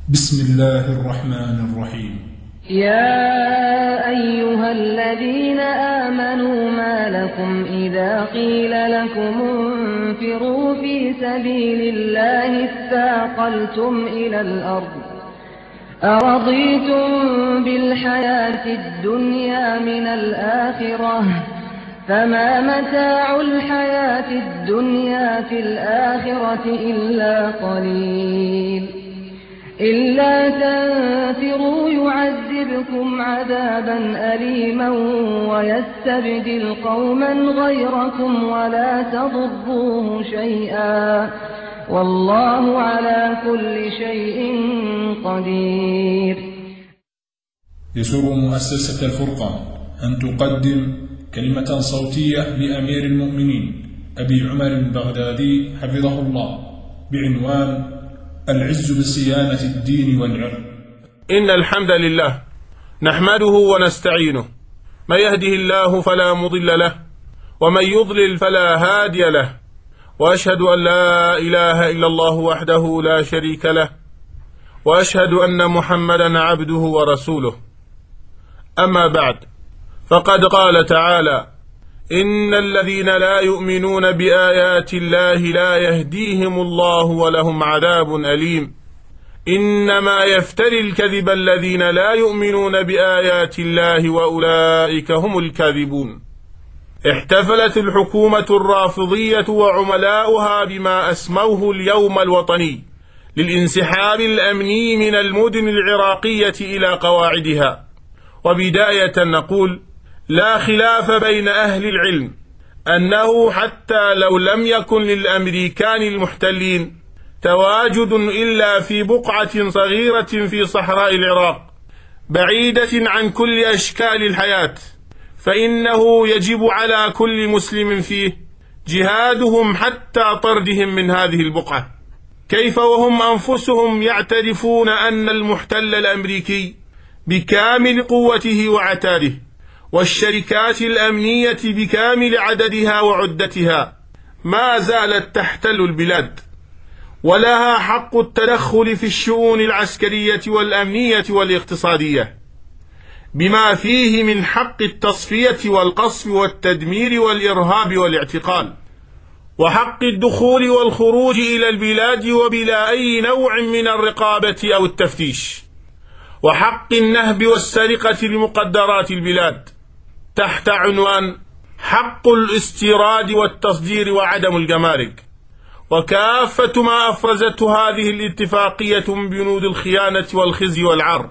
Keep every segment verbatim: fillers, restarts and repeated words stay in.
بسم الله الرحمن الرحيم. يا أيها الذين آمنوا ما لكم إذا قيل لكم انفروا في سبيل الله اثاقلتم إلى الأرض أرضيتم بالحياة الدنيا من الآخرة فما متاع الحياة الدنيا في الآخرة إلا قليل إلا تنفروا يعذبكم عذابا أليما ويستبدل قوما غيركم ولا تضروه شيئا والله على كل شيء قدير. يسر مؤسسة الفرقان أن تقدم كلمة صوتية لأمير المؤمنين أبي عمر البغدادي حفظه الله بعنوان العز بصيانة الدين والعرض. إن الحمد لله نحمده ونستعينه، من يهده الله فلا مضل له ومن يضلل فلا هادي له، وأشهد أن لا إله إلا الله وحده لا شريك له، وأشهد أن محمدا عبده ورسوله. أما بعد، فقد قال تعالى: إن الذين لا يؤمنون بآيات الله لا يهديهم الله ولهم عذاب أليم. إنما يفتري الكذب الذين لا يؤمنون بآيات الله وأولئك هم الكاذبون. احتفلت الحكومة الرافضية وعملاؤها بما أسموه اليوم الوطني للانسحاب الأمني من المدن العراقية إلى قواعدها. وبداية نقول: لا خلاف بين أهل العلم أنه حتى لو لم يكن للأمريكان المحتلين تواجد إلا في بقعة صغيرة في صحراء العراق بعيدة عن كل أشكال الحياة، فإنه يجب على كل مسلم فيه جهادهم حتى طردهم من هذه البقعة. كيف وهم أنفسهم يعترفون أن المحتل الأمريكي بكامل قوته وعتاده والشركات الأمنية بكامل عددها وعدتها ما زالت تحتل البلاد، ولها حق التدخل في الشؤون العسكرية والأمنية والاقتصادية، بما فيه من حق التصفية والقصف والتدمير والإرهاب والاعتقال، وحق الدخول والخروج إلى البلاد وبلا أي نوع من الرقابة أو التفتيش، وحق النهب والسرقة لمقدرات البلاد تحت عنوان حق الاستيراد والتصدير وعدم الجمارك، وكافة ما أفرزته هذه الاتفاقية من بنود الخيانة والخزي والعار،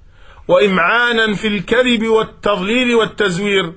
وإمعانا في الكذب والتضليل والتزوير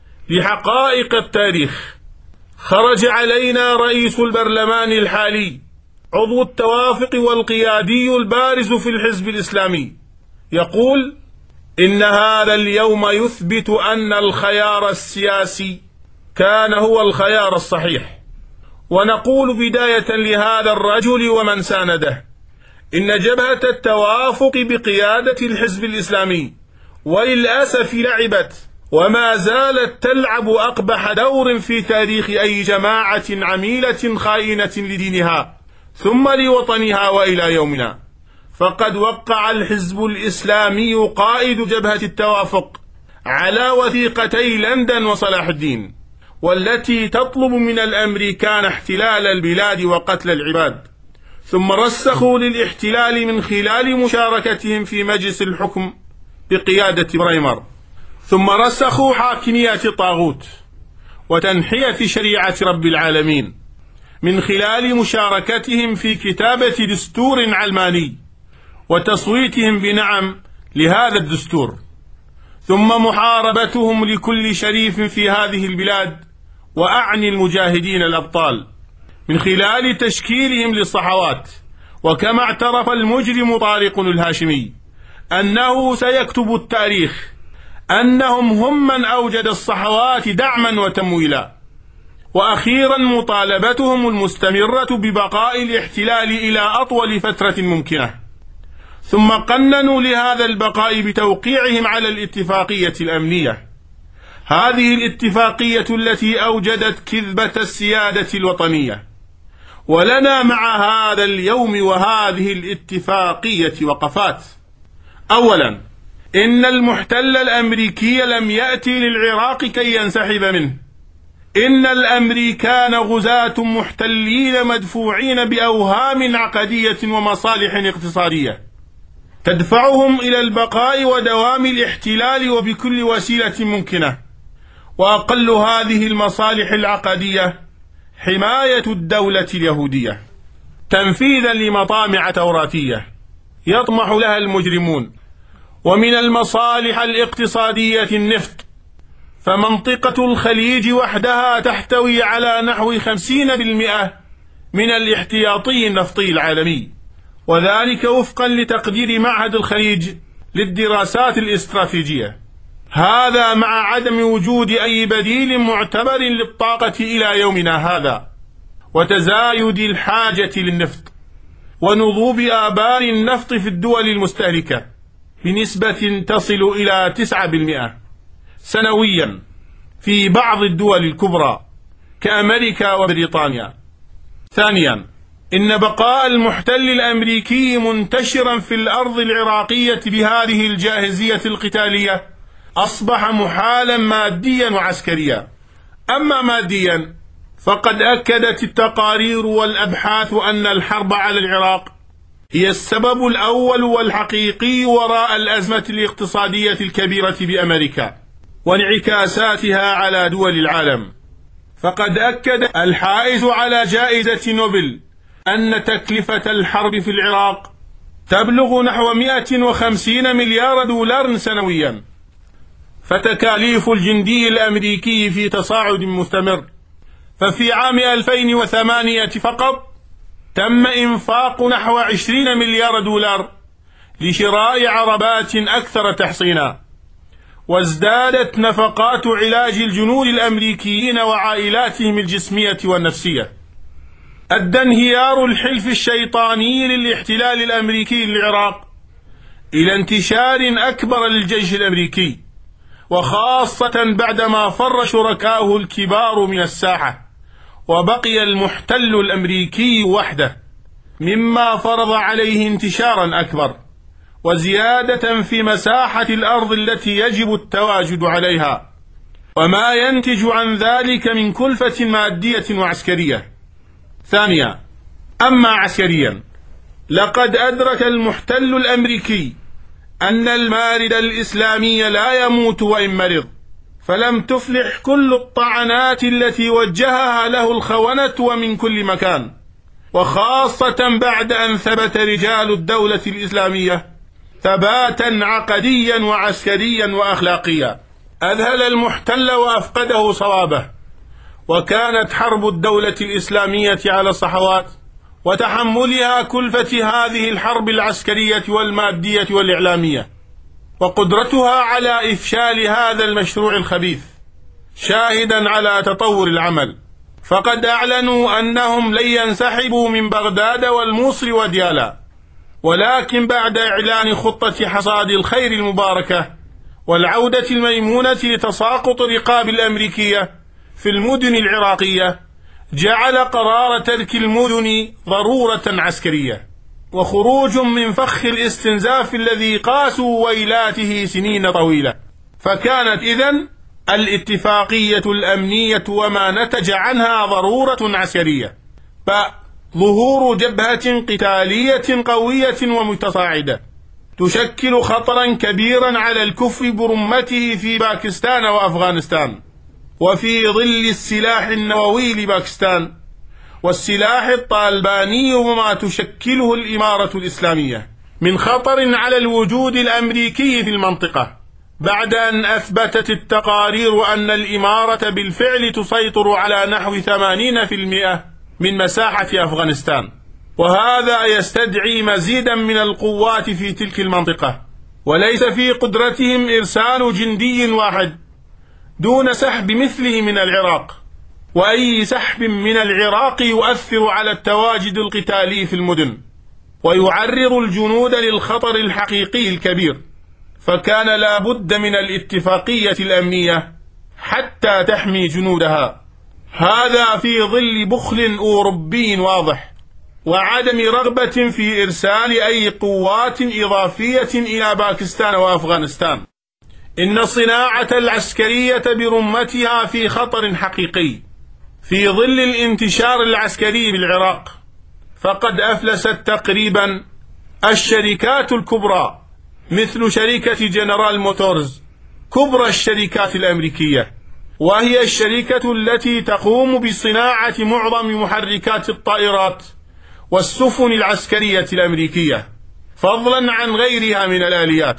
لحقائق التاريخ. خرج علينا رئيس البرلمان الحالي عضو التوافق والقيادي البارز في الحزب الإسلامي يقول: إن هذا اليوم يثبت أن الخيار السياسي كان هو الخيار الصحيح. ونقول بداية لهذا الرجل ومن سانده: إن جبهة التوافق بقيادة الحزب الإسلامي وللأسف لعبت وما زالت تلعب أقبح دور في تاريخ أي جماعة عميلة خائنة لدينها ثم لوطنها وإلى يومنا. فقد وقع الحزب الإسلامي قائد جبهة التوافق على وثيقتي لندن وصلاح الدين، والتي تطلب من الأمريكان احتلال البلاد وقتل العباد، ثم رسخوا للاحتلال من خلال مشاركتهم في مجلس الحكم بقيادة برايمر، ثم رسخوا حاكمية الطاغوت وتنحية شريعة رب العالمين من خلال مشاركتهم في كتابة دستور علماني وتصويتهم بنعم لهذا الدستور، ثم محاربتهم لكل شريف في هذه البلاد، وأعني المجاهدين الأبطال، من خلال تشكيلهم للصحوات. وكما اعترف المجرم طارق الهاشمي أنه سيكتب التاريخ أنهم هم من أوجد الصحوات دعما وتمويلا. وأخيرا مطالبتهم المستمرة ببقاء الاحتلال إلى أطول فترة ممكنة، ثم قننوا لهذا البقاء بتوقيعهم على الاتفاقية الأمنية، هذه الاتفاقية التي أوجدت كذبة السيادة الوطنية ولنا مع هذا اليوم وهذه الاتفاقية وقفات. أولا، إن المحتل الأمريكي لم يأتي للعراق كي ينسحب منه. إن الأمريكان غزاة محتلين مدفوعين بأوهام عقدية ومصالح اقتصادية تدفعهم إلى البقاء ودوام الاحتلال وبكل وسيلة ممكنة، وأقل هذه المصالح العقدية حماية الدولة اليهودية تنفيذا لمطامع توراتية يطمح لها المجرمون. ومن المصالح الاقتصادية النفط، فمنطقة الخليج وحدها تحتوي على نحو خمسين بالمئة من الاحتياطي النفطي العالمي، وذلك وفقا لتقدير معهد الخليج للدراسات الاستراتيجية. هذا مع عدم وجود أي بديل معتبر للطاقة إلى يومنا هذا، وتزايد الحاجة للنفط ونضوب آبار النفط في الدول المستهلكة بنسبة تصل إلى تسعة بالمئة سنويا في بعض الدول الكبرى كأمريكا وبريطانيا. ثانيا، إن بقاء المحتل الأمريكي منتشرا في الأرض العراقية بهذه الجاهزية القتالية أصبح محالا ماديا وعسكريا. أما ماديا فقد أكدت التقارير والأبحاث أن الحرب على العراق هي السبب الأول والحقيقي وراء الأزمة الاقتصادية الكبيرة بأمريكا وانعكاساتها على دول العالم. فقد أكد الحائز على جائزة نوبل أن تكلفة الحرب في العراق تبلغ نحو مئة وخمسين مليار دولار سنويا. فتكاليف الجندي الأمريكي في تصاعد مستمر، ففي عام ألفين وثمانية فقط تم إنفاق نحو عشرين مليار دولار لشراء عربات أكثر تحصينا، وازدادت نفقات علاج الجنود الأمريكيين وعائلاتهم الجسمية والنفسية. أدى انهيار الحلف الشيطاني للاحتلال الأمريكي للعراق إلى انتشار أكبر للجيش الأمريكي، وخاصة بعدما فر شركاؤه الكبار من الساحة، وبقي المحتل الأمريكي وحده، مما فرض عليه انتشارا أكبر وزيادة في مساحة الأرض التي يجب التواجد عليها، وما ينتج عن ذلك من كلفة مادية وعسكرية. ثانيا، أما عسكريا، لقد أدرك المحتل الأمريكي أن المارد الإسلامي لا يموت وإن مرض، فلم تفلح كل الطعنات التي وجهها له الخونة ومن كل مكان، وخاصة بعد أن ثبت رجال الدولة الإسلامية ثباتا عقديا وعسكريا وأخلاقيا أذهل المحتل وأفقده صوابه. وكانت حرب الدولة الإسلامية على الصحوات وتحملها كلفة هذه الحرب العسكرية والمادية والإعلامية وقدرتها على إفشال هذا المشروع الخبيث شاهدا على تطور العمل. فقد أعلنوا أنهم لن ينسحبوا من بغداد والموصل وديالا، ولكن بعد إعلان خطة حصاد الخير المباركة والعودة الميمونة لتساقط رقاب الأمريكية في المدن العراقية، جعل قرار ترك المدن ضرورة عسكرية وخروج من فخ الاستنزاف الذي قاسوا ويلاته سنين طويلة. فكانت إذن الاتفاقية الأمنية وما نتج عنها ضرورة عسكرية، فظهور جبهة قتالية قوية ومتصاعدة تشكل خطرا كبيرا على الكفر برمته في باكستان وأفغانستان، وفي ظل السلاح النووي لباكستان والسلاح الطالباني وما تشكله الإمارة الإسلامية من خطر على الوجود الأمريكي في المنطقة، بعد أن أثبتت التقارير أن الإمارة بالفعل تسيطر على نحو ثمانين بالمئة من مساحة أفغانستان. وهذا يستدعي مزيدا من القوات في تلك المنطقة، وليس في قدرتهم إرسال جندي واحد دون سحب مثله من العراق، وأي سحب من العراق يؤثر على التواجد القتالي في المدن ويعرض الجنود للخطر الحقيقي الكبير. فكان لا بد من الاتفاقية الأمنية حتى تحمي جنودها. هذا في ظل بخل أوروبي واضح وعدم رغبة في إرسال أي قوات إضافية إلى باكستان وأفغانستان. إن الصناعة العسكرية برمتها في خطر حقيقي في ظل الانتشار العسكري بالعراق، فقد أفلست تقريبا الشركات الكبرى مثل شركة جنرال موتورز كبرى الشركات الأمريكية، وهي الشركة التي تقوم بصناعة معظم محركات الطائرات والسفن العسكرية الأمريكية فضلا عن غيرها من الآليات.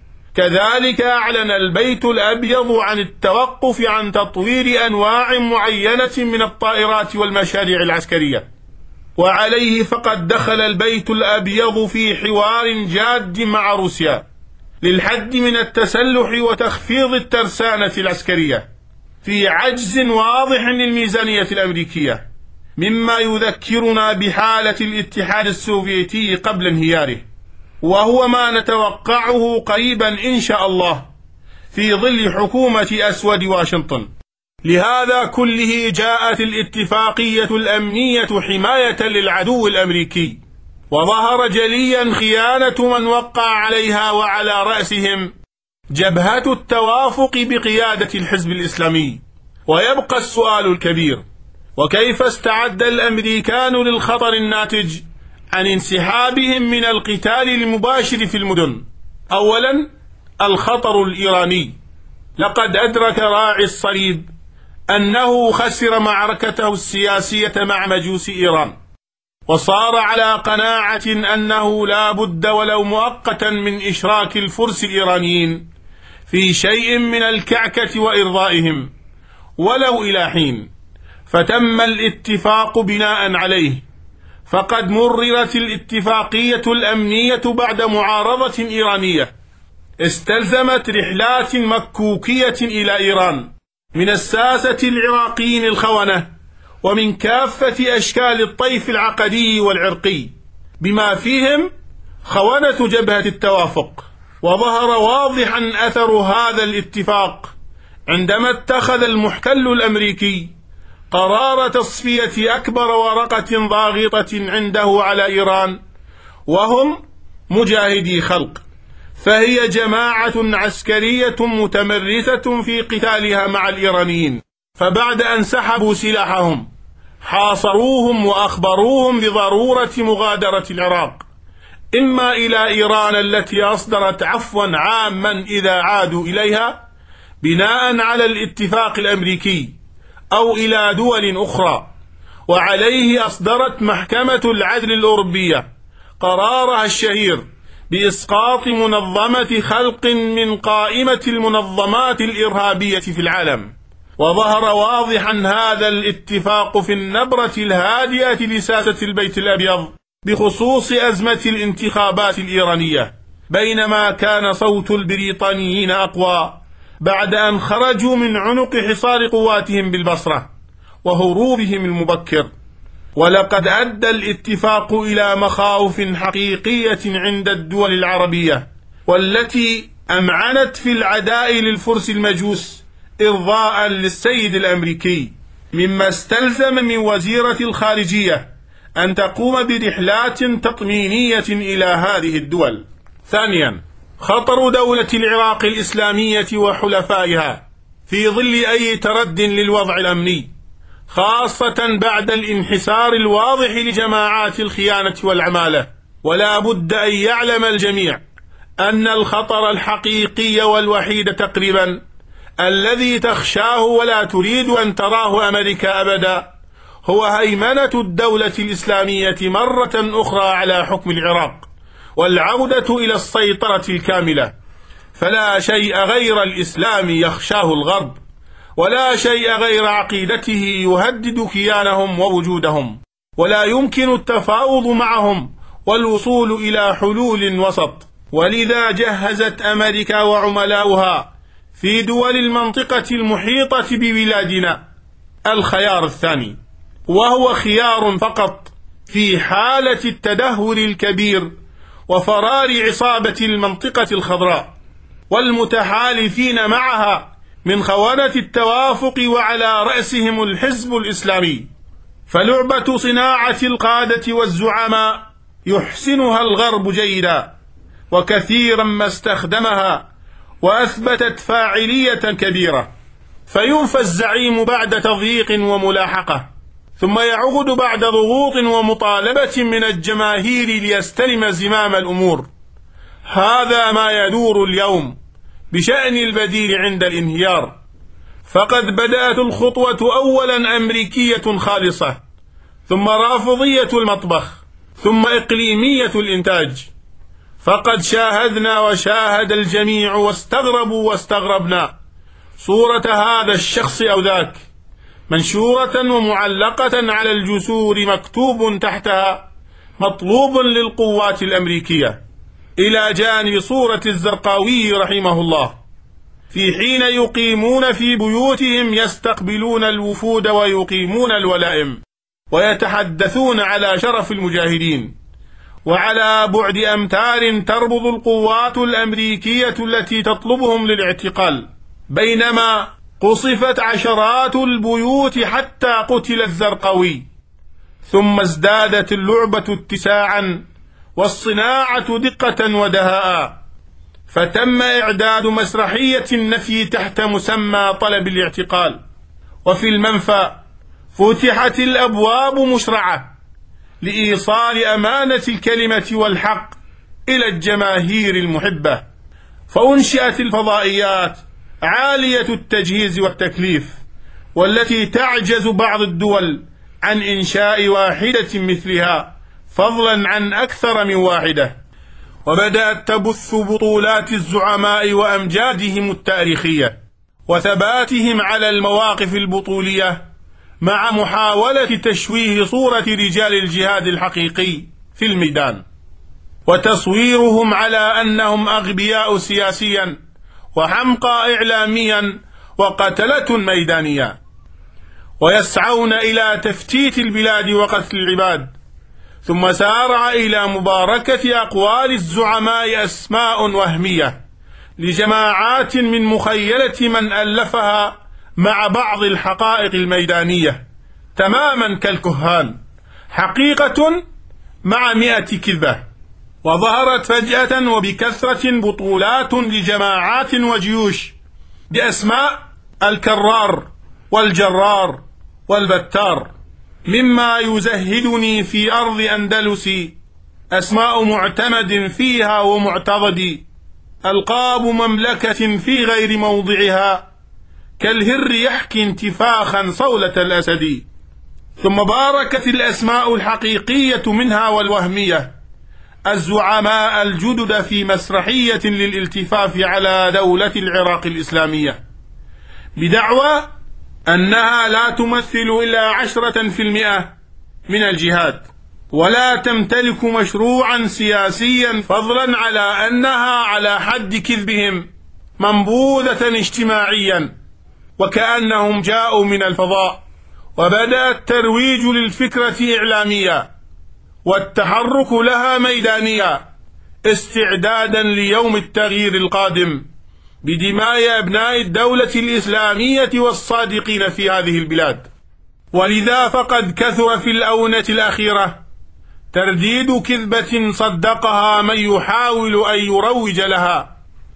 كذلك أعلن البيت الأبيض عن التوقف عن تطوير أنواع معينة من الطائرات والمشاريع العسكرية، وعليه فقد دخل البيت الأبيض في حوار جاد مع روسيا للحد من التسلح وتخفيض الترسانة العسكرية في عجز واضح للميزانية الأمريكية، مما يذكرنا بحالة الاتحاد السوفيتي قبل انهياره، وهو ما نتوقعه قريبا إن شاء الله في ظل حكومة أسود واشنطن. لهذا كله جاءت الاتفاقية الأمنية حماية للعدو الأمريكي، وظهر جليا خيانة من وقع عليها، وعلى رأسهم جبهة التوافق بقيادة الحزب الإسلامي. ويبقى السؤال الكبير: وكيف استعد الأمريكان للخطر الناتج عن انسحابهم من القتال المباشر في المدن؟ أولا، الخطر الإيراني. لقد أدرك راعي الصليب أنه خسر معركته السياسية مع مجوس إيران، وصار على قناعة أنه لا بد ولو مؤقتا من إشراك الفرس الإيرانيين في شيء من الكعكة وإرضائهم ولو إلى حين، فتم الاتفاق بناء عليه. فقد مررت الاتفاقية الأمنية بعد معارضة إيرانية استلزمت رحلات مكوكية إلى إيران من الساسة العراقيين الخونة ومن كافة أشكال الطيف العقدي والعرقي، بما فيهم خونة جبهة التوافق. وظهر واضحا أثر هذا الاتفاق عندما اتخذ المحتل الأمريكي قرار تصفية أكبر ورقة ضاغطة عنده على إيران، وهم مجاهدي خلق، فهي جماعة عسكرية متمرسة في قتالها مع الإيرانيين. فبعد أن سحبوا سلاحهم حاصروهم وأخبروهم بضرورة مغادرة العراق، إما إلى إيران التي أصدرت عفوا عاما إذا عادوا إليها بناء على الاتفاق الأمريكي، أو إلى دول أخرى. وعليه أصدرت محكمة العدل الأوروبية قرارها الشهير بإسقاط منظمة خلق من قائمة المنظمات الإرهابية في العالم. وظهر واضحا هذا الاتفاق في النبرة الهادئة لساسة البيت الأبيض بخصوص أزمة الانتخابات الإيرانية، بينما كان صوت البريطانيين أقوى بعد أن خرجوا من عنق حصار قواتهم بالبصرة وهروبهم المبكر. ولقد أدى الاتفاق إلى مخاوف حقيقية عند الدول العربية، والتي أمعنت في العداء للفرس المجوس إرضاء للسيد الأمريكي، مما استلزم من وزيرة الخارجية أن تقوم برحلات تطمينية إلى هذه الدول. ثانيا، خطر دولة العراق الإسلامية وحلفائها في ظل أي ترد للوضع الأمني، خاصة بعد الانحسار الواضح لجماعات الخيانة والعمالة. ولا بد أن يعلم الجميع أن الخطر الحقيقي والوحيد تقريبا الذي تخشاه ولا تريد أن تراه أمريكا أبدا هو هيمنة الدولة الإسلامية مرة أخرى على حكم العراق والعودة إلى السيطرة الكاملة. فلا شيء غير الإسلام يخشاه الغرب، ولا شيء غير عقيدته يهدد كيانهم ووجودهم، ولا يمكن التفاوض معهم والوصول إلى حلول وسط. ولذا جهزت أمريكا وعملاؤها في دول المنطقة المحيطة ببلادنا الخيار الثاني، وهو خيار فقط في حالة التدهور الكبير وفرار عصابة المنطقة الخضراء والمتحالفين معها من خونة التوافق وعلى رأسهم الحزب الإسلامي. فلعبة صناعة القادة والزعماء يحسنها الغرب جيدا، وكثيرا ما استخدمها وأثبتت فاعلية كبيرة. فينفى الزعيم بعد تضييق وملاحقة، ثم يعود بعد ضغوط ومطالبة من الجماهير ليستلم زمام الأمور. هذا ما يدور اليوم بشأن البديل عند الانهيار. فقد بدأت الخطوة أولا أمريكية خالصة، ثم رافضية المطبخ، ثم إقليمية الإنتاج. فقد شاهدنا وشاهد الجميع واستغربوا واستغربنا صورة هذا الشخص أو ذاك، منشورة ومعلقة على الجسور مكتوب تحتها مطلوب للقوات الأمريكية، إلى جانب صورة الزرقاوي رحمه الله، في حين يقيمون في بيوتهم يستقبلون الوفود ويقيمون الولائم ويتحدثون على شرف المجاهدين، وعلى بعد أمتار تربض القوات الأمريكية التي تطلبهم للاعتقال، بينما قصفت عشرات البيوت حتى قتل الزرقاوي. ثم ازدادت اللعبة اتساعا والصناعة دقة ودهاء، فتم إعداد مسرحية النفي تحت مسمى طلب الاعتقال. وفي المنفى فتحت الأبواب مشرعة لإيصال أمانة الكلمة والحق إلى الجماهير المحبة، فأنشئت الفضائيات عالية التجهيز والتكليف، والتي تعجز بعض الدول عن إنشاء واحدة مثلها، فضلا عن أكثر من واحدة. وبدأت تبث بطولات الزعماء وأمجادهم التاريخية وثباتهم على المواقف البطولية، مع محاولة تشويه صورة رجال الجهاد الحقيقي في الميدان، وتصويرهم على أنهم أغبياء سياسيا وحمقى إعلاميا وقتلة ميدانيا، ويسعون إلى تفتيت البلاد وقتل العباد. ثم سارع إلى مباركة أقوال الزعماء أسماء وهمية لجماعات من مخيلة من ألفها مع بعض الحقائق الميدانية، تماما كالكهان، حقيقة مع مئة كذبة. وظهرت فجأة وبكثرة بطولات لجماعات وجيوش بأسماء الكرار والجرار والبتار، مما يزهدني في أرض أندلسي أسماء معتمد فيها ومعتضد، ألقاب مملكة في غير موضعها، كالهر يحكي انتفاخا صولة الأسد. ثم باركت الأسماء الحقيقية منها والوهمية الزعماء الجدد في مسرحية للالتفاف على دولة العراق الإسلامية، بدعوى أنها لا تمثل إلا عشرة في المئة من الجهاد، ولا تمتلك مشروعا سياسيا، فضلا على أنها على حد كذبهم منبوذة اجتماعيا، وكأنهم جاءوا من الفضاء. وبدأ الترويج للفكرة إعلاميا والتحرك لها ميدانيا، استعدادا ليوم التغيير القادم بدماء أبناء الدولة الإسلامية والصادقين في هذه البلاد. ولذا فقد كثر في الأونة الأخيرة ترديد كذبة صدقها من يحاول أن يروج لها،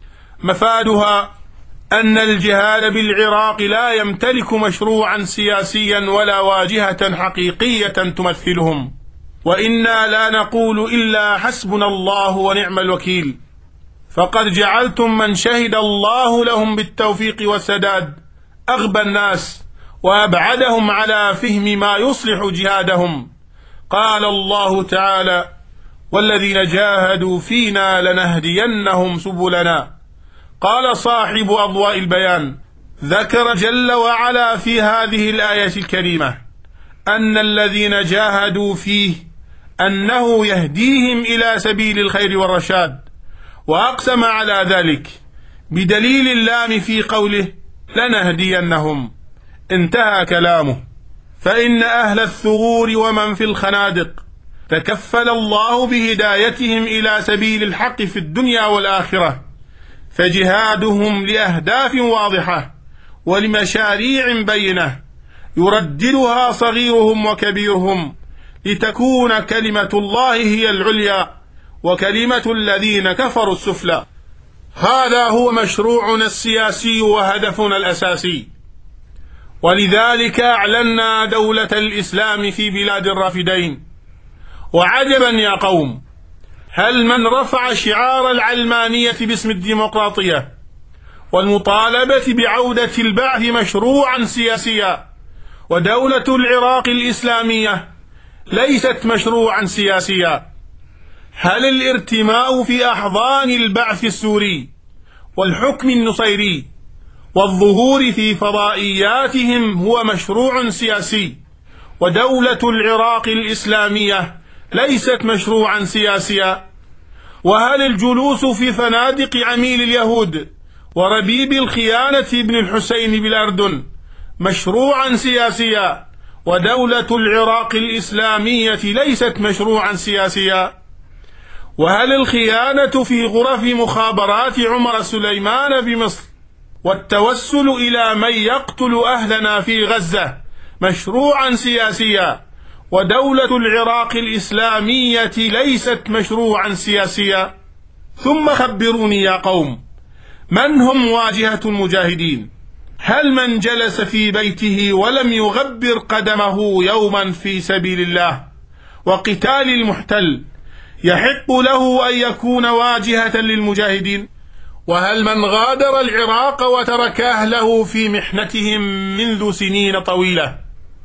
مفادها أن الجهاد بالعراق لا يمتلك مشروعا سياسيا ولا واجهة حقيقية تمثلهم، وإنا لا نقول إلا حسبنا الله ونعم الوكيل. فقد جعلتم من شهد الله لهم بالتوفيق والسداد أغبى الناس وأبعدهم على فهم ما يصلح جهادهم. قال الله تعالى: والذين جاهدوا فينا لنهدينهم سبلنا. قال صاحب أضواء البيان: ذكر جل وعلا في هذه الآية الكريمة أن الذين جاهدوا فيه أنه يهديهم إلى سبيل الخير والرشاد، وأقسم على ذلك بدليل اللام في قوله لنهدينهم. انتهى كلامه. فإن أهل الثغور ومن في الخنادق تكفل الله بهدايتهم إلى سبيل الحق في الدنيا والآخرة، فجهادهم لأهداف واضحة ولمشاريع بينة يرددها صغيرهم وكبيرهم لتكون كلمة الله هي العليا وكلمة الذين كفروا السفلى. هذا هو مشروعنا السياسي وهدفنا الأساسي، ولذلك أعلنا دولة الإسلام في بلاد الرافدين. وعجبا يا قوم، هل من رفع شعار العلمانية باسم الديمقراطية والمطالبة بعودة البعث مشروعا سياسيا، ودولة العراق الإسلامية ليست مشروعا سياسيا؟ هل الارتماء في أحضان البعث السوري والحكم النصيري والظهور في فضائياتهم هو مشروع سياسي، ودولة العراق الإسلامية ليست مشروعا سياسيا؟ وهل الجلوس في فنادق عميل اليهود وربيب الخيانة ابن الحسين بالأردن مشروعا سياسيا، ودولة العراق الإسلامية ليست مشروعا سياسيا؟ وهل الخيانة في غرف مخابرات عمر سليمان بمصر والتوسل إلى من يقتل أهلنا في غزة مشروعا سياسيا، ودولة العراق الإسلامية ليست مشروعا سياسيا؟ ثم خبروني يا قوم، من هم واجهة المجاهدين؟ هل من جلس في بيته ولم يغبر قدمه يوما في سبيل الله وقتال المحتل يحق له أن يكون واجهة للمجاهدين؟ وهل من غادر العراق وترك أهله في محنتهم منذ سنين طويلة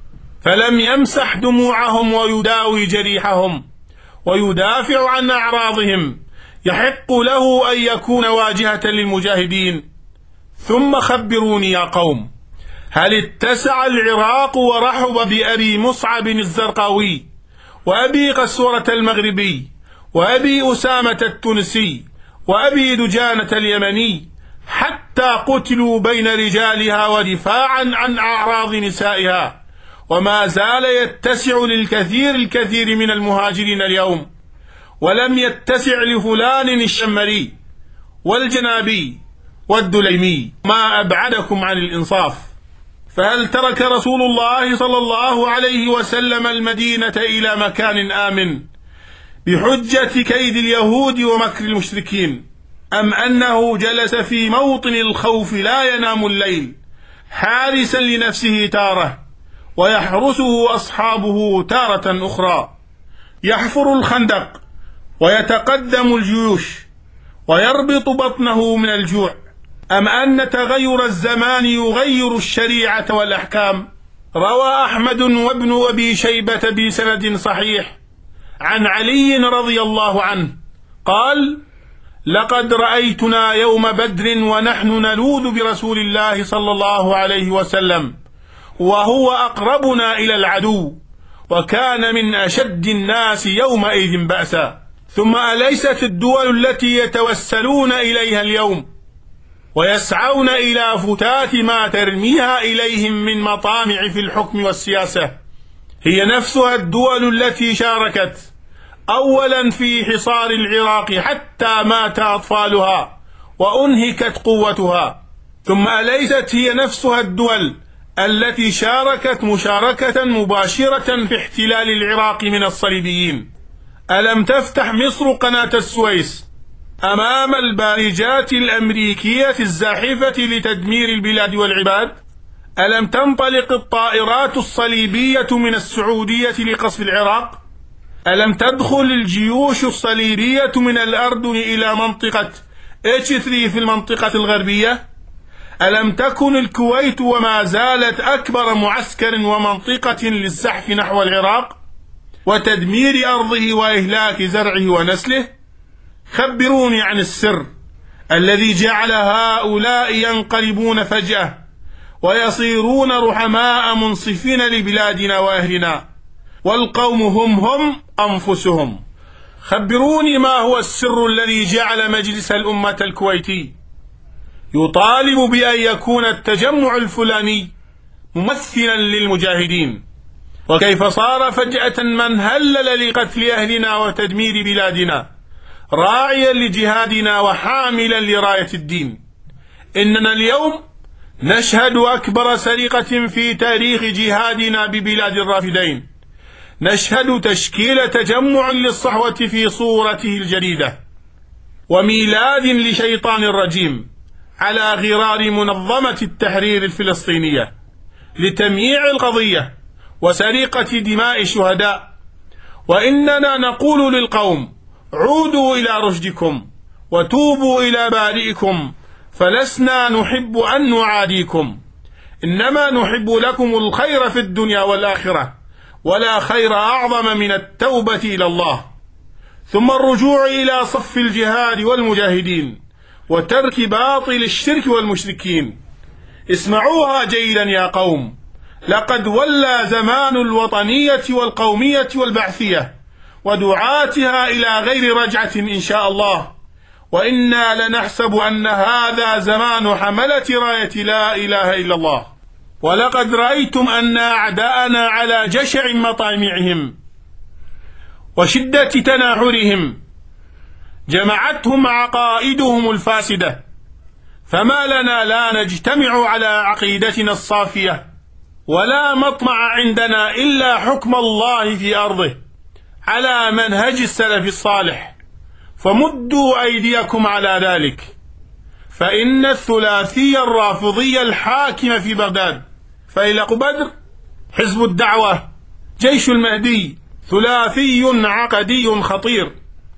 فلم يمسح دموعهم ويداوي جريحهم ويدافع عن أعراضهم يحق له أن يكون واجهة للمجاهدين؟ ثم خبروني يا قوم، هل اتسع العراق ورحب بأبي مصعب الزرقاوي وأبي قسورة المغربي وأبي أسامة التونسي وأبي دجانة اليمني حتى قتلوا بين رجالها ودفاعا عن أعراض نسائها، وما زال يتسع للكثير الكثير من المهاجرين اليوم، ولم يتسع لفلان الشمري والجنابي والدليمي؟ ما أبعدكم عن الإنصاف. فهل ترك رسول الله صلى الله عليه وسلم المدينة إلى مكان آمن بحجة كيد اليهود ومكر المشركين، أم أنه جلس في موطن الخوف لا ينام الليل حارسا لنفسه تارة ويحرسه أصحابه تارة أخرى، يحفر الخندق ويتقدم الجيوش ويربط بطنه من الجوع، أم أن تغير الزمان يغير الشريعة والأحكام؟ روى أحمد وابن أبي شيبة بسند صحيح عن علي رضي الله عنه قال: لقد رأيتنا يوم بدر ونحن نلوذ برسول الله صلى الله عليه وسلم وهو أقربنا إلى العدو، وكان من أشد الناس يومئذ بأسا. ثم أليست الدول التي يتوسلون إليها اليوم ويسعون إلى فتات ما ترميها إليهم من مطامع في الحكم والسياسة هي نفسها الدول التي شاركت أولا في حصار العراق حتى مات أطفالها وأنهكت قوتها؟ ثم أليست هي نفسها الدول التي شاركت مشاركة مباشرة في احتلال العراق من الصليبيين؟ ألم تفتح مصر قناة السويس أمام البارجات الأمريكية الزاحفة لتدمير البلاد والعباد؟ ألم تنطلق الطائرات الصليبية من السعودية لقصف العراق؟ ألم تدخل الجيوش الصليبية من الأردن إلى منطقة إتش ثلاثة في المنطقة الغربية؟ ألم تكن الكويت وما زالت أكبر معسكر ومنطقة للزحف نحو العراق وتدمير أرضه وإهلاك زرعه ونسله؟ خبروني عن السر الذي جعل هؤلاء ينقلبون فجأة ويصيرون رحماء منصفين لبلادنا وأهلنا، والقوم هم هم أنفسهم. خبروني ما هو السر الذي جعل مجلس الأمة الكويتي يطالب بأن يكون التجمع الفلاني ممثلا للمجاهدين، وكيف صار فجأة من هلل لقتل أهلنا وتدمير بلادنا راعيا لجهادنا وحاملا لراية الدين؟ إننا اليوم نشهد أكبر سرقة في تاريخ جهادنا ببلاد الرافدين. نشهد تشكيل تجمع للصحوة في صورته الجديدة، وميلاد لشيطان رجيم على غرار منظمة التحرير الفلسطينية لتمييع القضية وسرقة دماء الشهداء. وإننا نقول للقوم: عودوا إلى رشدكم وتوبوا إلى بارئكم، فلسنا نحب أن نعاديكم، إنما نحب لكم الخير في الدنيا والآخرة، ولا خير أعظم من التوبة إلى الله، ثم الرجوع إلى صف الجهاد والمجاهدين، وترك باطل الشرك والمشركين. اسمعوها جيدا يا قوم، لقد ولى زمان الوطنية والقومية والبعثية ودعاتها إلى غير رجعة إن شاء الله، وإنا لنحسب أن هذا زمان حملة راية لا إله إلا الله. ولقد رأيتم أن أعداءنا على جشع مطامعهم وشدة تناحرهم جمعتهم عقائدهم الفاسدة، فما لنا لا نجتمع على عقيدتنا الصافية، ولا مطمع عندنا إلا حكم الله في أرضه على منهج السلف الصالح، فمدوا أيديكم على ذلك. فإن الثلاثي الرافضي الحاكم في بغداد، فيلق بدر، حزب الدعوة، جيش المهدي، ثلاثي عقدي خطير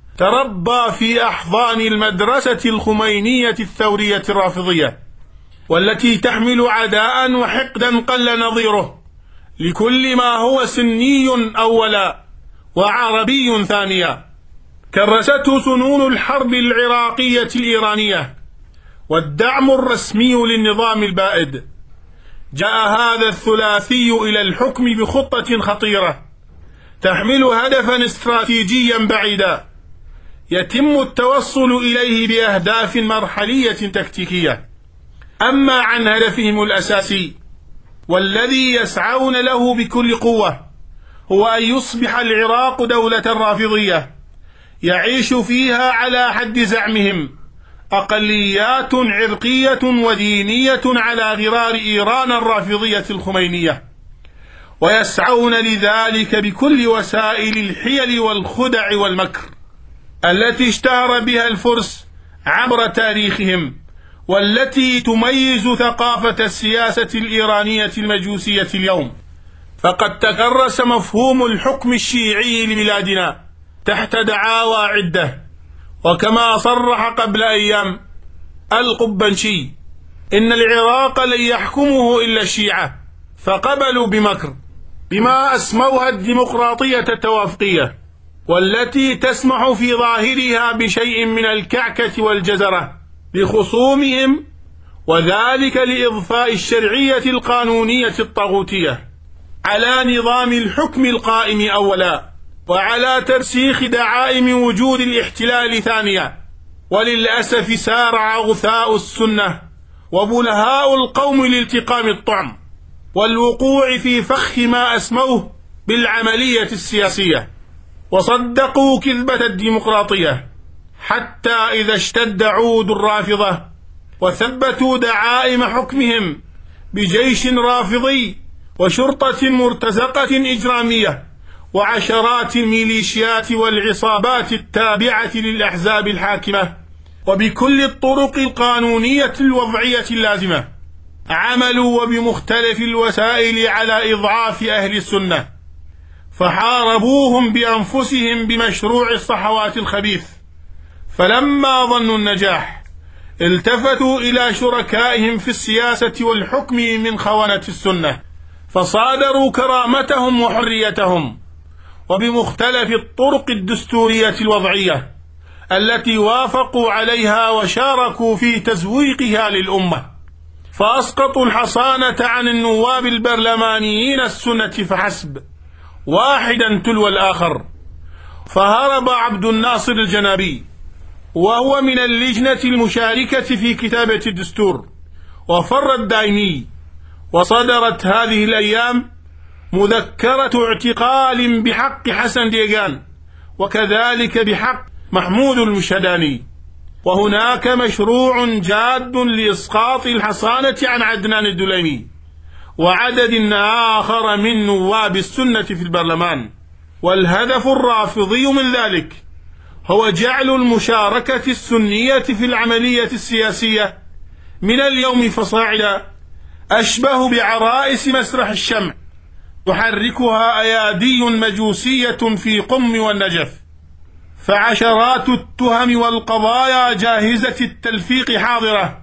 تربى في أحضان المدرسة الخمينية الثورية الرافضية، والتي تحمل عداء وحقدا قل نظيره لكل ما هو سني أولا وعربي ثانيا. كرسته سنون الحرب العراقية الإيرانية والدعم الرسمي للنظام البائد. جاء هذا الثلاثي إلى الحكم بخطة خطيرة تحمل هدفا استراتيجيا بعيدا يتم التوصل إليه بأهداف مرحلية تكتيكية. أما عن هدفهم الأساسي والذي يسعون له بكل قوة، هو أن يصبح العراق دولة رافضية يعيش فيها على حد زعمهم أقليات عرقية ودينية على غرار إيران الرافضية الخمينية، ويسعون لذلك بكل وسائل الحيل والخدع والمكر التي اشتهر بها الفرس عبر تاريخهم، والتي تميز ثقافة السياسة الإيرانية المجوسية اليوم. فقد تكرس مفهوم الحكم الشيعي لبلادنا تحت دعاوى عدة، وكما صرح قبل أيام القبنشي إن العراق لن يحكمه إلا الشيعة، فقبلوا بمكر بما أسموها الديمقراطية التوافقية، والتي تسمح في ظاهرها بشيء من الكعكة والجزرة بخصومهم، وذلك لإضفاء الشرعية القانونية الطاغوتية على نظام الحكم القائم أولا، وعلى ترسيخ دعائم وجود الاحتلال ثانيا. وللأسف سارع غثاء السنة وبلهاء القوم لالتقام الطعم والوقوع في فخ ما أسموه بالعملية السياسية، وصدقوا كذبة الديمقراطية حتى إذا اشتد عود الرافضة وثبتوا دعائم حكمهم بجيش رافضي وشرطة مرتزقة إجرامية وعشرات الميليشيات والعصابات التابعة للأحزاب الحاكمة، وبكل الطرق القانونية الوضعية اللازمة عملوا وبمختلف الوسائل على إضعاف أهل السنة، فحاربوهم بأنفسهم بمشروع الصحوات الخبيث. فلما ظنوا النجاح التفتوا إلى شركائهم في السياسة والحكم من خونة السنة، فصادروا كرامتهم وحريتهم وبمختلف الطرق الدستورية الوضعية التي وافقوا عليها وشاركوا في تزويقها للأمة، فأسقطوا الحصانة عن النواب البرلمانيين السنة فحسب، واحدا تلو الآخر. فهرب عبد الناصر الجنابي وهو من اللجنة المشاركة في كتابة الدستور، وفر الدايمي، وصدرت هذه الأيام مذكرة اعتقال بحق حسن ديغان، وكذلك بحق محمود المشهداني. وهناك مشروع جاد لإسقاط الحصانة عن عدنان الدليمي وعدد آخر من نواب السنة في البرلمان. والهدف الرافضي من ذلك هو جعل المشاركة السنية في العملية السياسية من اليوم فصاعدا أشبه بعرائس مسرح الشمع تحركها أيادي مجوسية في قم والنجف، فعشرات التهم والقضايا جاهزة التلفيق حاضرة،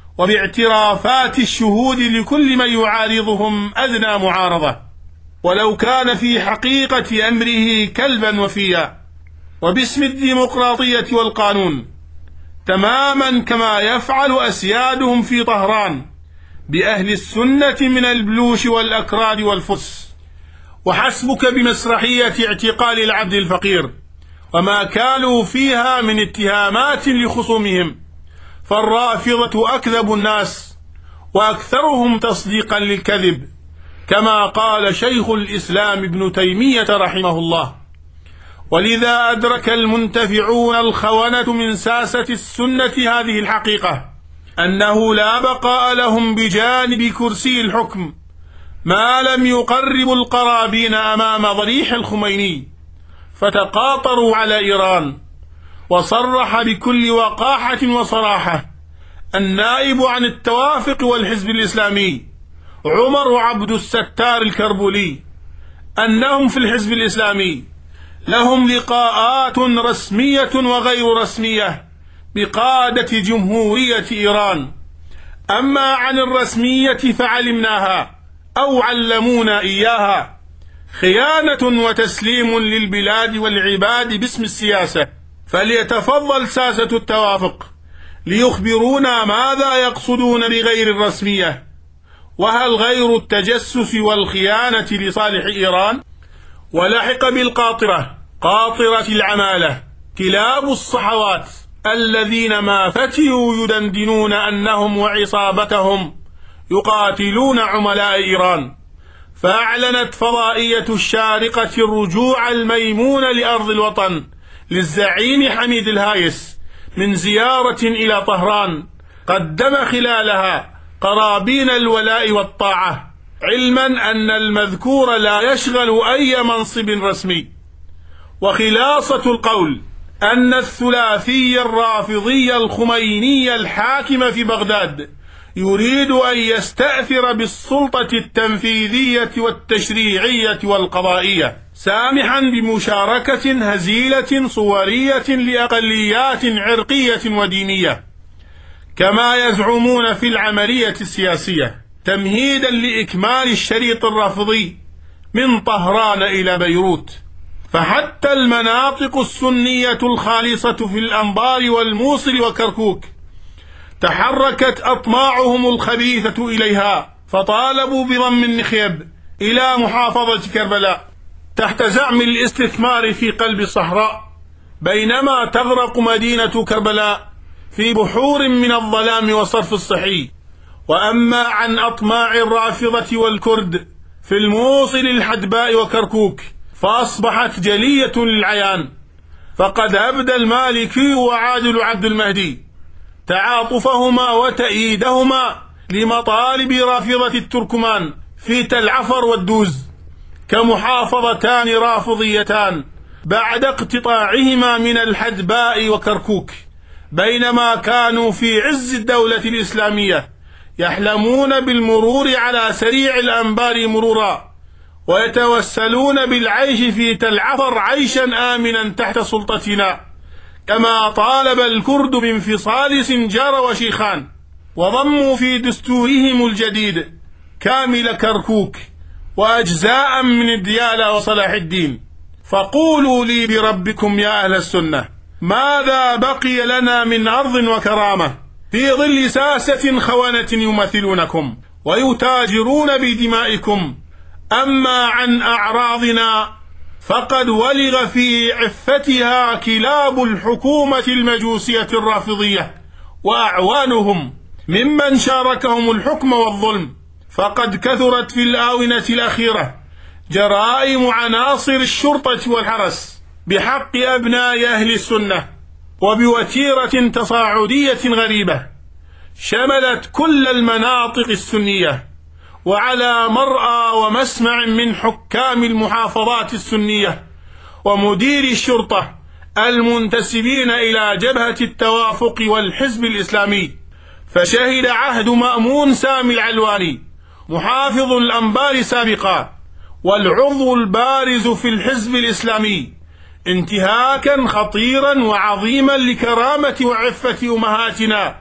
وباعترافات الشهود لكل من يعارضهم أدنى معارضة، ولو كان في حقيقة أمره كلبا وفيا، وباسم الديمقراطية والقانون، تماما كما يفعل أسيادهم في طهران بأهل السنة من البلوش والأكراد والفس. وحسبك بمسرحية اعتقال العبد الفقير وما كانوا فيها من اتهامات لخصومهم، فالرافضة أكذب الناس وأكثرهم تصديقا للكذب، كما قال شيخ الإسلام ابن تيمية رحمه الله. ولذا أدرك المنتفعون الخونة من ساسة السنة هذه الحقيقة، أنه لا بقاء لهم بجانب كرسي الحكم ما لم يقربوا القرابين أمام ضريح الخميني، فتقاطروا على إيران. وصرح بكل وقاحة وصراحة النائب عن التوافق والحزب الإسلامي عمر عبد الستار الكربولي أنهم في الحزب الإسلامي لهم لقاءات رسمية وغير رسمية بقادة جمهورية إيران، أما عن الرسمية فعلمناها أو علمونا إياها، خيانة وتسليم للبلاد والعباد باسم السياسة. فليتفضل ساسة التوافق ليخبرونا ماذا يقصدون بغير الرسمية، وهل غير التجسس والخيانة لصالح إيران؟ ولحق بالقاطرة قاطرة العمالة كلاب الصحوات الذين ما فتئوا يدندنون أنهم وعصابتهم يقاتلون عملاء إيران، فأعلنت فضائية الشارقة الرجوع الميمون لأرض الوطن للزعيم حميد الهايس من زيارة إلى طهران قدم خلالها قرابين الولاء والطاعة، علما أن المذكور لا يشغل أي منصب رسمي. وخلاصة القول أن الثلاثي الرافضي الخميني الحاكم في بغداد يريد أن يستأثر بالسلطة التنفيذية والتشريعية والقضائية، سامحا بمشاركة هزيلة صورية لأقليات عرقية ودينية كما يزعمون في العملية السياسية، تمهيدا لإكمال الشريط الرافضي من طهران إلى بيروت. فحتى المناطق السنية الخالصة في الأنبار والموصل وكركوك تحركت أطماعهم الخبيثة إليها، فطالبوا بضم النخيب إلى محافظة كربلاء تحت زعم الاستثمار في قلب الصحراء، بينما تغرق مدينة كربلاء في بحور من الظلام والصرف الصحي. وأما عن أطماع الرافضة والكرد في الموصل الحدباء وكركوك فأصبحت جلية للعيان، فقد أبدى المالكي وعادل عبد المهدي تعاطفهما وتأييدهما لمطالب رافضة التركمان في تل عفر والدوز كمحافظتان رافضيتان بعد اقتطاعهما من الحدباء وكركوك، بينما كانوا في عز الدولة الإسلامية يحلمون بالمرور على سريع الأنبار مرورا، ويتوسلون بالعيش في تل عفر عيشا آمنا تحت سلطتنا، كما طالب الكرد بانفصال سنجار وشيخان، وضموا في دستورهم الجديد كامل كركوك وأجزاء من الديالى وصلاح الدين. فقولوا لي بربكم يا أهل السنة، ماذا بقي لنا من أرض وكرامة في ظل ساسة خونة يمثلونكم ويتاجرون بدمائكم؟ أما عن أعراضنا فقد ولغ في عفتها كلاب الحكومة المجوسية الرافضية وأعوانهم ممن شاركهم الحكم والظلم، فقد كثرت في الآونة الأخيرة جرائم عناصر الشرطة والحرس بحق أبناء أهل السنة وبوتيرة تصاعدية غريبة شملت كل المناطق السنية، وعلى مرأى ومسمع من حكام المحافظات السنية ومدير الشرطة المنتسبين إلى جبهة التوافق والحزب الإسلامي. فشهد عهد مأمون سامي العلواني محافظ الأنبار سابقا والعضو البارز في الحزب الإسلامي انتهاكا خطيرا وعظيما لكرامة وعفة أمهاتنا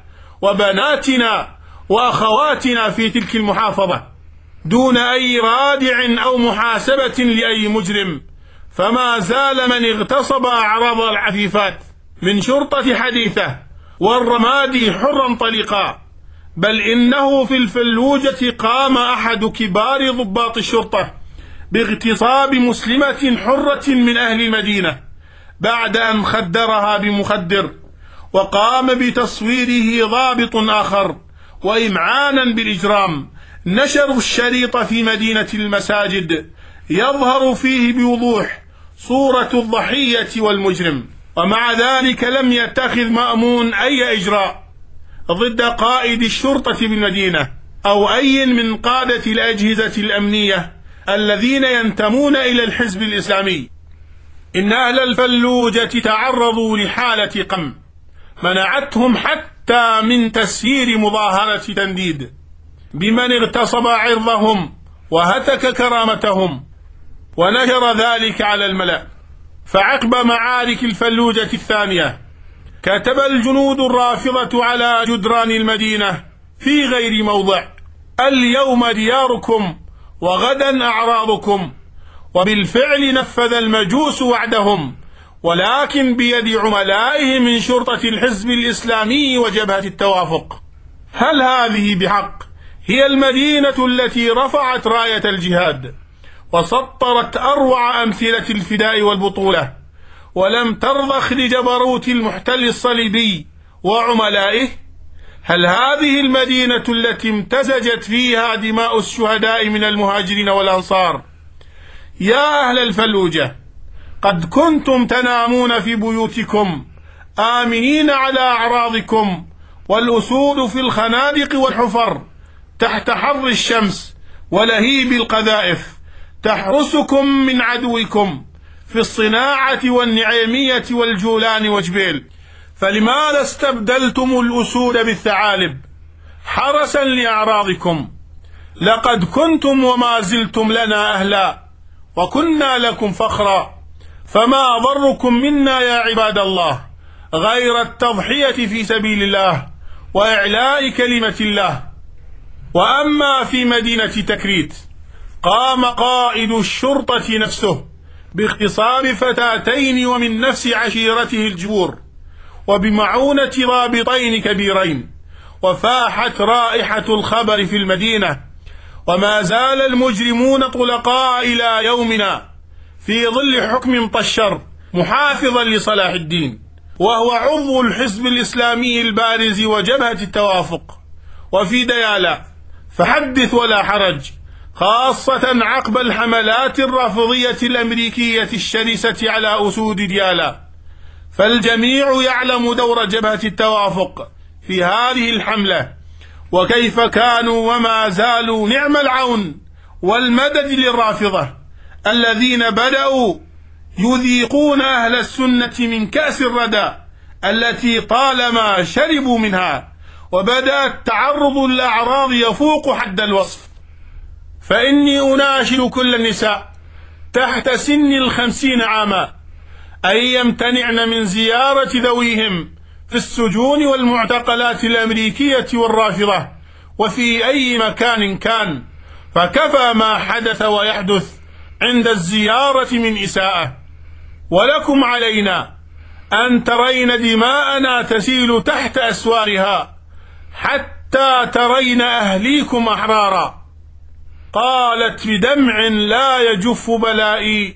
وبناتنا وأخواتنا في تلك المحافظة دون أي رادع أو محاسبة لأي مجرم. فما زال من اغتصب أعراض العفيفات من شرطة حديثة والرمادي حرا طليقا، بل إنه في الفلوجة قام أحد كبار ضباط الشرطة باغتصاب مسلمة حرة من أهل المدينة بعد أن خدرها بمخدر، وقام بتصويره ضابط آخر وإمعانا بالإجرام. نشروا الشريط في مدينة المساجد يظهر فيه بوضوح صورة الضحية والمجرم، ومع ذلك لم يتخذ مأمون أي إجراء ضد قائد الشرطة بالمدينة أو أي من قادة الأجهزة الأمنية الذين ينتمون إلى الحزب الإسلامي. إن أهل الفلوجة تعرضوا لحالة قم منعتهم حتى من تسيير مظاهرة تنديد بمن اغتصب عرضهم وهتك كرامتهم، ونشر ذلك على الملأ. فعقب معارك الفلوجة الثانية كتب الجنود الرافضة على جدران المدينة في غير موضع: اليوم دياركم وغدا أعراضكم. وبالفعل نفذ المجوس وعدهم، ولكن بيد عملائهم من شرطة الحزب الإسلامي وجبهة التوافق. هل هذه بحق هي المدينة التي رفعت راية الجهاد وسطرت أروع أمثلة الفداء والبطولة ولم ترضخ لجبروت المحتل الصليبي وعملائه؟ هل هذه المدينة التي امتزجت فيها دماء الشهداء من المهاجرين والأنصار؟ يا أهل الفلوجة، قد كنتم تنامون في بيوتكم آمنين على أعراضكم، والأسود في الخنادق والحفر تحت حر الشمس ولهيب القذائف تحرسكم من عدوكم في الصناعة والنعيمية والجولان وجبيل. فلماذا استبدلتم الأسود بالثعالب حرسا لأعراضكم؟ لقد كنتم وما زلتم لنا أهلا، وكنا لكم فخرا، فما ضركم منا يا عباد الله غير التضحية في سبيل الله وإعلاء كلمة الله. وأما في مدينة تكريت قام قائد الشرطة نفسه باغتصاب فتاتين ومن نفس عشيرته الجبور وبمعونة ضابطين كبيرين، وفاحت رائحة الخبر في المدينة، وما زال المجرمون طلقاء إلى يومنا في ظل حكم طشر محافظا لصلاح الدين، وهو عضو الحزب الإسلامي البارز وجبهة التوافق. وفي ديالا فحدث ولا حرج، خاصة عقب الحملات الرافضية الأمريكية الشرسة على أسود ديالا، فالجميع يعلم دور جبهة التوافق في هذه الحملة، وكيف كانوا وما زالوا نعم العون والمدد للرافضة الذين بدأوا يذيقون أهل السنة من كأس الردى التي طالما شربوا منها، وبدأ التعرض للأعراض يفوق حد الوصف. فإني أناشد كل النساء تحت سن الخمسين عاما أن يمتنعن من زيارة ذويهم في السجون والمعتقلات الأمريكية والرافضة وفي أي مكان كان، فكفى ما حدث ويحدث عند الزيارة من إساءة. ولكم علينا أن ترين دماءنا تسيل تحت أسوارها حتى ترين أهليكم أحرارا. قالت بدمع لا يجف بلائي،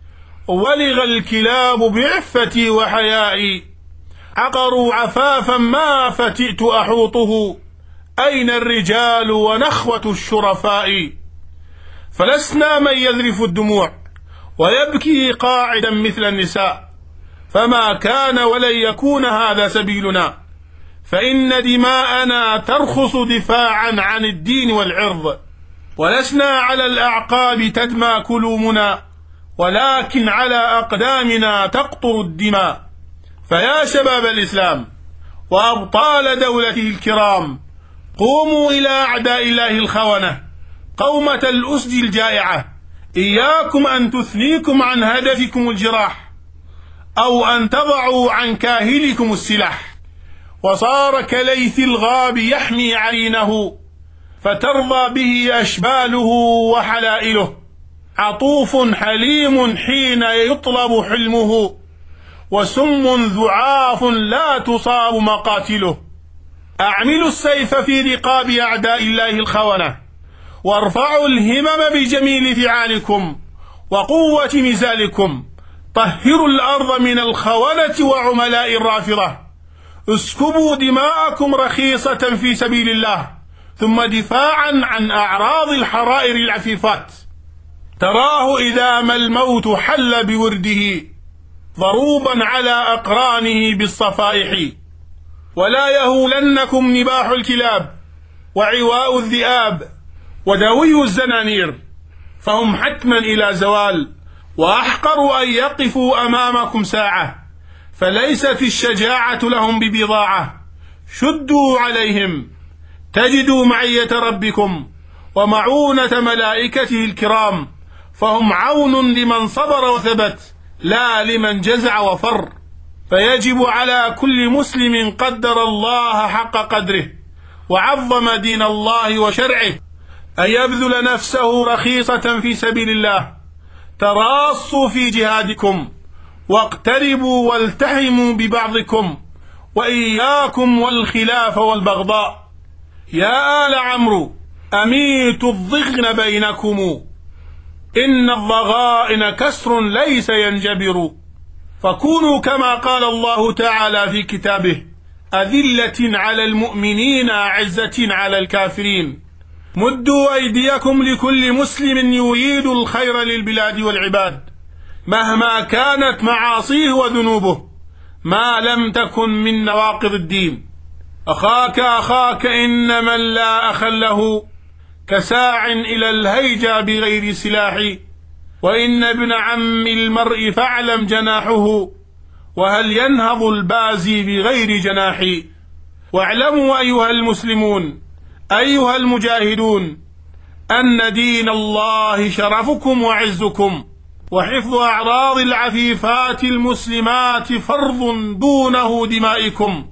ولغ الكلاب بعفتي وحيائي، عقروا عفافا ما فتئت أحوطه، أين الرجال ونخوة الشرفاء؟ فلسنا من يذرف الدموع ويبكي قاعدا مثل النساء، فما كان ولن يكون هذا سبيلنا، فإن دماءنا ترخص دفاعا عن الدين والعرض، ولسنا على الأعقاب تدمى كلومنا، ولكن على أقدامنا تقطر الدماء. فيا شباب الإسلام وأبطال دولته الكرام، قوموا إلى أعداء الله الخونة قومة الأسد الجائعة، إياكم أن تثنيكم عن هدفكم الجراح، أو أن تضعوا عن كاهلكم السلاح. وصار كليث الغاب يحمي عينه، فترضى به أشباله وحلائله، عطوف حليم حين يطلب حلمه، وسم ذعاف لا تصاب مقاتله. أعملوا السيف في رقاب أعداء الله الخونة، وارفعوا الهمم بجميل فعالكم وقوة مزالكم، طهروا الأرض من الخونة وعملاء الرافضة، اسكبوا دماءكم رخيصة في سبيل الله، ثم دفاعا عن أعراض الحرائر العفيفات. تراه إذا ما الموت حل بورده، ضروبا على أقرانه بالصفائح. ولا يهولنكم نباح الكلاب وعواء الذئاب ودوي الزنانير، فهم حتما إلى زوال، وأحقر أن يقفوا أمامكم ساعة، فليست الشجاعة لهم ببضاعة. شدوا عليهم، تجدوا معية ربكم ومعونة ملائكته الكرام، فهم عون لمن صبر وثبت، لا لمن جزع وفر. فيجب على كل مسلم قدر الله حق قدره وعظم دين الله وشرعه أن يبذل نفسه رخيصة في سبيل الله. تراصوا في جهادكم، واقتربوا والتحموا ببعضكم، وإياكم والخلاف والبغضاء. يا آل عمرو أميتوا الضغن بينكم، إن الضغائن كسر ليس ينجبر. فكونوا كما قال الله تعالى في كتابه: أذلة على المؤمنين أعزة على الكافرين. مدوا أيديكم لكل مسلم يريد الخير للبلاد والعباد، مهما كانت معاصيه وذنوبه، ما لم تكن من نواقض الدين. أخاك أخاك إن من لا أخ له كساع إلى الهيجا بغير سلاح، وإن ابن عم المرء فاعلم جناحه، وهل ينهض البازي بغير جناح. واعلموا أيها المسلمون أيها المجاهدون أن دين الله شرفكم وعزكم، وحفظ أعراض العفيفات المسلمات فرض دونه دمائكم،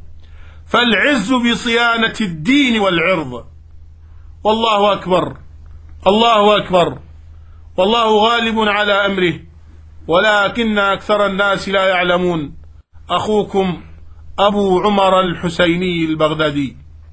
فالعز بصيانة الدين والعرض. والله أكبر، الله أكبر، والله غالب على أمره، ولكن أكثر الناس لا يعلمون. أخوكم أبو عمر الحسيني البغدادي.